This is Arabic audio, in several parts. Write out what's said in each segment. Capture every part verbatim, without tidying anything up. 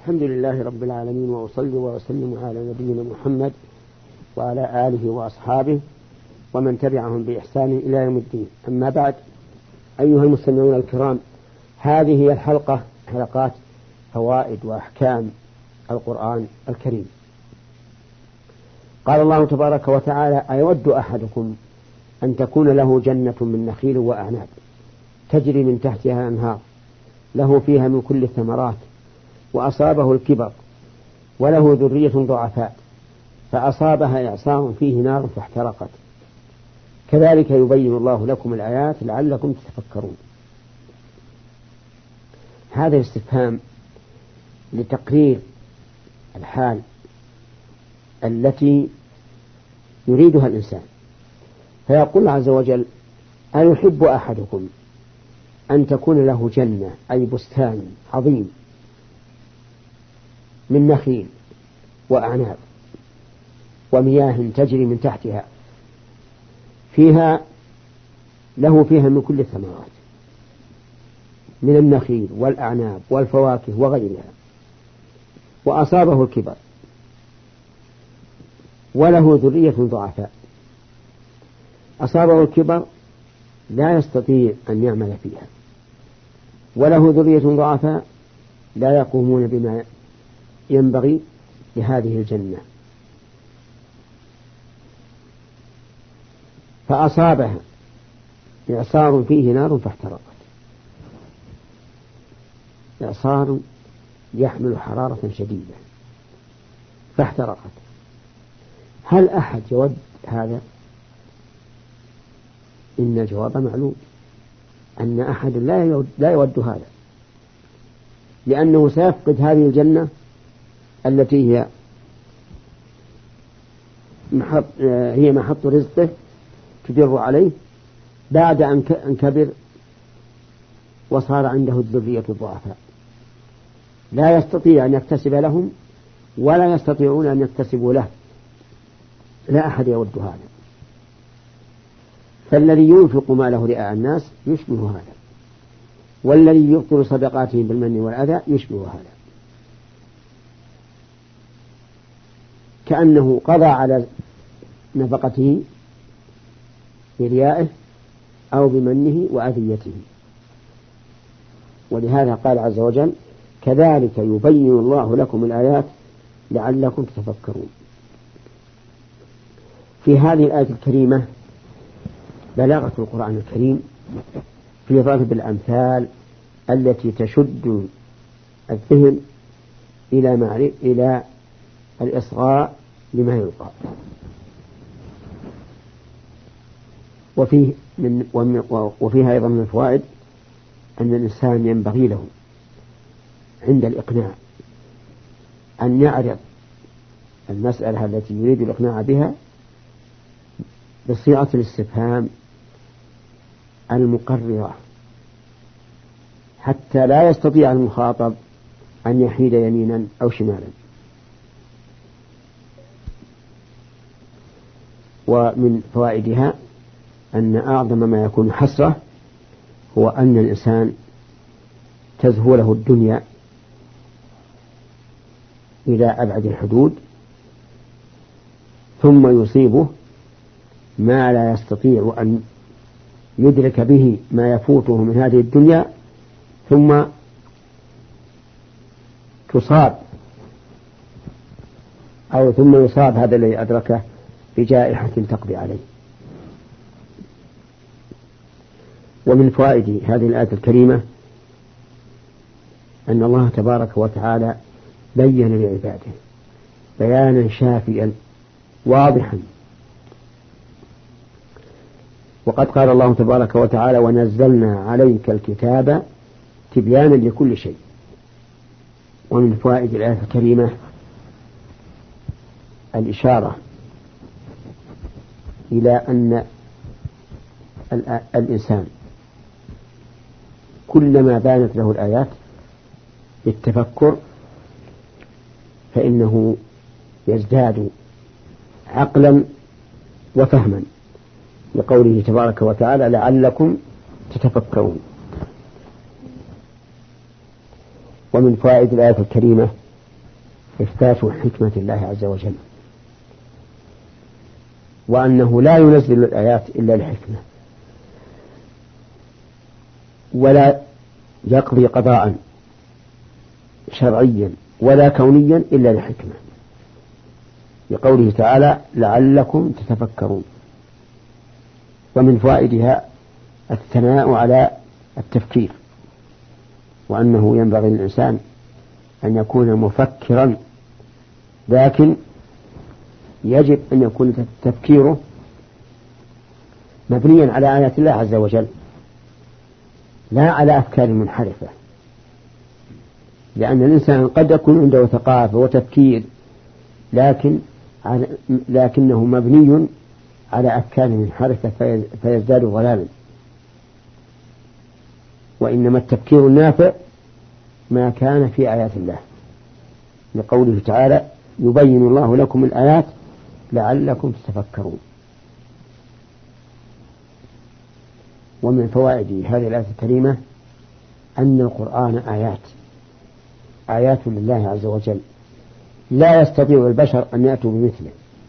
الحمد لله رب العالمين، وأصلي وأسلم على نبينا محمد وعلى آله وأصحابه ومن تبعهم بإحسان إلى يوم الدين. أما بعد، أيها المستمعون الكرام، هذه هي الحلقة حلقات فوائد وأحكام القرآن الكريم. قال الله تبارك وتعالى: أيود أحدكم أن تكون له جنة من نخيل وأعناب تجري من تحتها الأنهار له فيها من كل الثمرات وأصابه الكبر وله ذرية ضعفاء فأصابها إعصار فيه نار فاحترقت كذلك يبين الله لكم الآيات لعلكم تتفكرون. هذا الاستفهام لتقرير الحال التي يريدها الإنسان، فيقول عز وجل: أيحب أحدكم أن تكون له جنة، أي بستان عظيم من نخيل وأعناب ومياه تجري من تحتها فيها له فيها من كل الثمرات من النخيل والأعناب والفواكه وغيرها، وأصابه الكبر وله ذرية ضعفاء. أصابه الكبر لا يستطيع أن يعمل فيها، وله ذرية ضعفاء لا يقومون بما ينبغي لهذه الجنة، فأصابها إعصار فيه نار فاحترقت. إعصار يحمل حرارة شديدة فاحترقت. هل أحد يود هذا؟ إن الجواب معلوم، أن أحد لا يود, لا يود هذا، لأنه سيفقد هذه الجنة التي هي محط, هي محط رزقه تدر عليه بعد أن كبر وصار عنده الذرية الضعفاء، لا يستطيع أن يكتسب لهم ولا يستطيعون أن يكتسبوا له. لا أحد يود هذا. فالذي ينفق ماله رئاء الناس يشبه هذا، والذي يبطل صدقاته بالمن والأذى يشبه هذا، كأنه قضى على نفقته بريائه أو بمنه وأذيته. ولهذا قال عز وجل: كذلك يبين الله لكم الآيات لعلكم تتفكرون. في هذه الآية الكريمة بلاغة القرآن الكريم في ضرب الأمثال التي تشد الذهن إلى معرفة إلى الإصغاء لما يلقى. وفيه من وفيها أيضا من الفوائد أن الإنسان ينبغي له عند الإقناع أن يعرض المسألة التي يريد الإقناع بها بصيغة الاستفهام المقررة، حتى لا يستطيع المخاطب أن يحيد يمينا أو شمالا. ومن فوائدها أن أعظم ما يكون حسرة هو أن الإنسان تزهو له الدنيا إلى أبعد الحدود، ثم يصيبه ما لا يستطيع أن يدرك به ما يفوته من هذه الدنيا، ثم تصاب أو ثم يصاب هذا الذي أدركه بجائحة تقضي عليه. ومن فوائد هذه الآية الكريمة أن الله تبارك وتعالى بين لعباده بيانا شافيا واضحا. وقد قال الله تبارك وتعالى: ونزلنا عليك الكتاب تبيانا لكل شيء. ومن فوائد الآية الكريمة الإشارة إلى أن الإنسان كلما بانت له الآيات بالتفكر فإنه يزداد عقلا وفهما، لقوله تبارك وتعالى: لعلكم تتفكرون. ومن فوائد الآية الكريمة إثبات حكمة الله عز وجل، وأنه لا ينزل الآيات إلا لحكمة، ولا يقضي قضاء شرعيا ولا كونيا إلا لحكمة، لقوله تعالى لعلكم تتفكرون. ومن فوائدها الثناء على التفكير، وأنه ينبغي للإنسان أن يكون مفكرا، لكن يجب أن يكون تفكيره مبنيا على آيات الله عز وجل، لا على أفكار منحرفة، لأن الإنسان قد يكون عنده ثقافة وتفكير لكن لكنه مبني على أفكار منحرفة فيزداد ضلالا. وإنما التفكير النافع ما كان في آيات الله، لقوله تعالى يبين الله لكم الآيات لعلكم تتفكرون. ومن فوائد هذه الآية الكريمة أن القرآن آيات آيات لله عز وجل، لا يستطيع البشر أن يأتوا بمثله،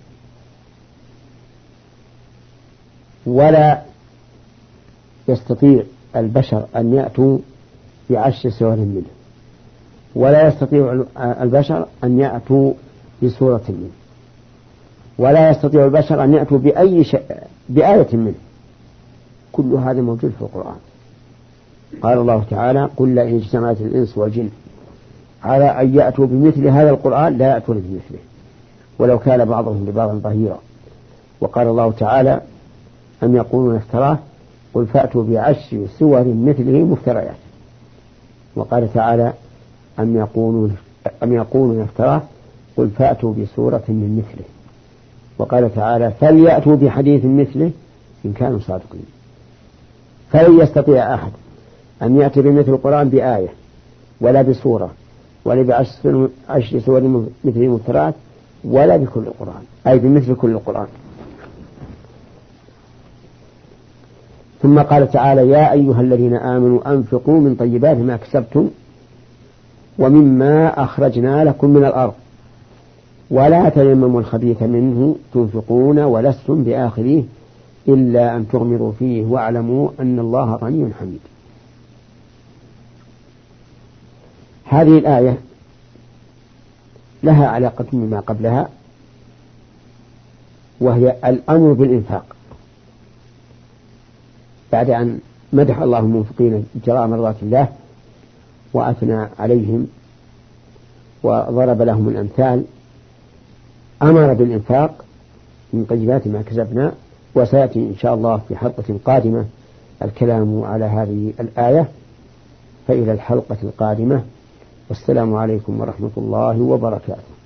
ولا يستطيع البشر أن يأتوا بعشر سور منه، ولا يستطيع البشر أن يأتوا بسورة منه، ولا يستطيع البشر أن يأتوا بأي شيء بآية منه. كل هذا موجود في القرآن. قال الله تعالى قل لئن اجتمعت الإنس والجن على أن يأتوا بمثل هذا القرآن لا يأتون بمثله ولو كان بعضهم لبعض ظهيرا. وقال الله تعالى أم يقولون افتراه قل فأتوا بعشر سور مثله مفتريات. وقال تعالى أم يقولون أم يقولون افتراه قل فأتوا بسورة من مثله. وقال تعالى فليأتوا بحديث مثله إن كانوا صادقين. فلن يستطيع أحد أن يأتي بمثل القرآن بآية ولا بسورة ولا بعشر سور مثل مفترات ولا بكل القرآن، أي بمثل كل القرآن. ثم قال تعالى يا أيها الذين آمنوا أنفقوا من طيبات ما كسبتم ومما أخرجنا لكم من الأرض ولا تيمموا الخبيث منه تنفقون ولستم بآخذيه إلا أن تغمروا فيه واعلموا أن الله غني حميد. هذه الآية لها علاقة بما قبلها، وهي الأمر بالإنفاق. بعد أن مدح الله المنفقين ابتغاء مرضات الله وأثنى عليهم وضرب لهم الأمثال، أمر بالإنفاق من طيبات ما كسبنا. وسيأتي إن شاء الله في حلقة قادمة الكلام على هذه الآية. فإلى الحلقة القادمة، والسلام عليكم ورحمة الله وبركاته.